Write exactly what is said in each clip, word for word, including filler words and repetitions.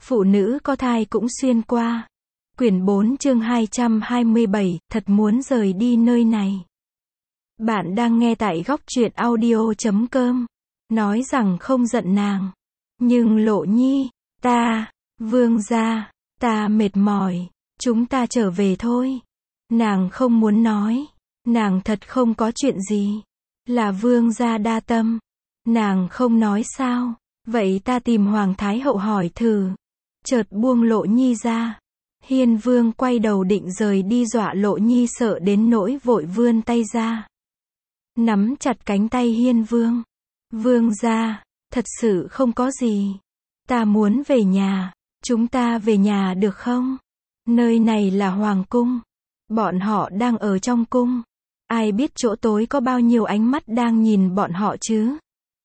Phụ nữ có thai cũng xuyên qua. Quyển bốn chương hai trăm hai mươi bảy, thật muốn rời đi nơi này. Bạn đang nghe tại góc truyện audio chấm com. Nói rằng không giận nàng. Nhưng Lộ Nhi, ta, Vương gia, ta mệt mỏi, chúng ta trở về thôi. Nàng không muốn nói. Nàng thật không có chuyện gì. Là Vương gia đa tâm. Nàng không nói sao. Vậy ta tìm Hoàng Thái Hậu hỏi thử. Chợt buông Lộ Nhi ra. Hiên Vương quay đầu định rời đi, dọa Lộ Nhi sợ đến nỗi vội vươn tay ra. Nắm chặt cánh tay Hiên Vương. Vương gia, thật sự không có gì. Ta muốn về nhà. Chúng ta về nhà được không? Nơi này là Hoàng cung. Bọn họ đang ở trong cung. Ai biết chỗ tối có bao nhiêu ánh mắt đang nhìn bọn họ chứ?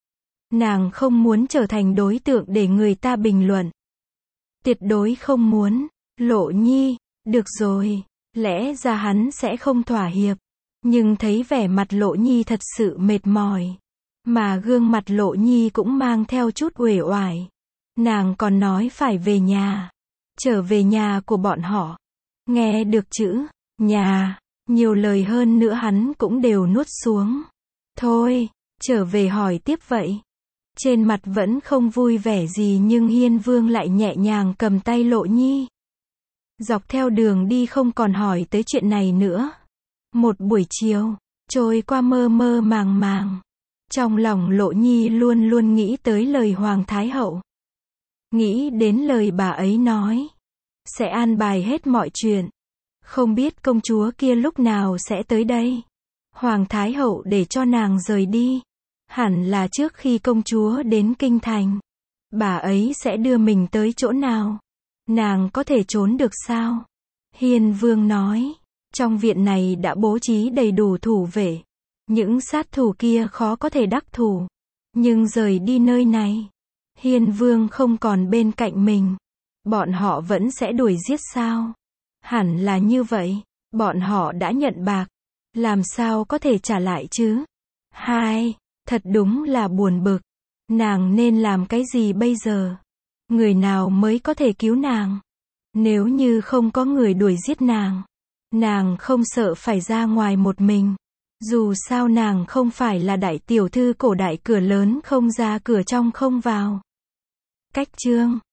Nàng không muốn trở thành đối tượng để người ta bình luận. Tuyệt đối không muốn. Lộ Nhi, được rồi. Lẽ ra hắn sẽ không thỏa hiệp. Nhưng thấy vẻ mặt Lộ Nhi thật sự mệt mỏi. Mà gương mặt Lộ Nhi cũng mang theo chút uể oải. Nàng còn nói phải về nhà. Trở về nhà của bọn họ. Nghe được chữ nhà, nhiều lời hơn nữa hắn cũng đều nuốt xuống. Thôi, trở về hỏi tiếp vậy. Trên mặt vẫn không vui vẻ gì nhưng Hiên Vương lại nhẹ nhàng cầm tay Lộ Nhi. Dọc theo đường đi không còn hỏi tới chuyện này nữa. Một buổi chiều, trôi qua mơ mơ màng màng. Trong lòng Lộ Nhi luôn luôn nghĩ tới lời Hoàng Thái Hậu. Nghĩ đến lời bà ấy nói. Sẽ an bài hết mọi chuyện. Không biết công chúa kia lúc nào sẽ tới đây. Hoàng Thái Hậu để cho nàng rời đi. Hẳn là trước khi công chúa đến kinh thành. Bà ấy sẽ đưa mình tới chỗ nào? Nàng có thể trốn được sao? Hiên Vương nói. Trong viện này đã bố trí đầy đủ thủ vệ. Những sát thủ kia khó có thể đắc thủ. Nhưng rời đi nơi này. Hiên Vương không còn bên cạnh mình. Bọn họ vẫn sẽ đuổi giết sao? Hẳn là như vậy. Bọn họ đã nhận bạc. Làm sao có thể trả lại chứ? Hai. Thật đúng là buồn bực. Nàng nên làm cái gì bây giờ? Người nào mới có thể cứu nàng? Nếu như không có người đuổi giết nàng, nàng không sợ phải ra ngoài một mình. Dù sao nàng không phải là đại tiểu thư cổ đại cửa lớn không ra cửa trong không vào. Cách chương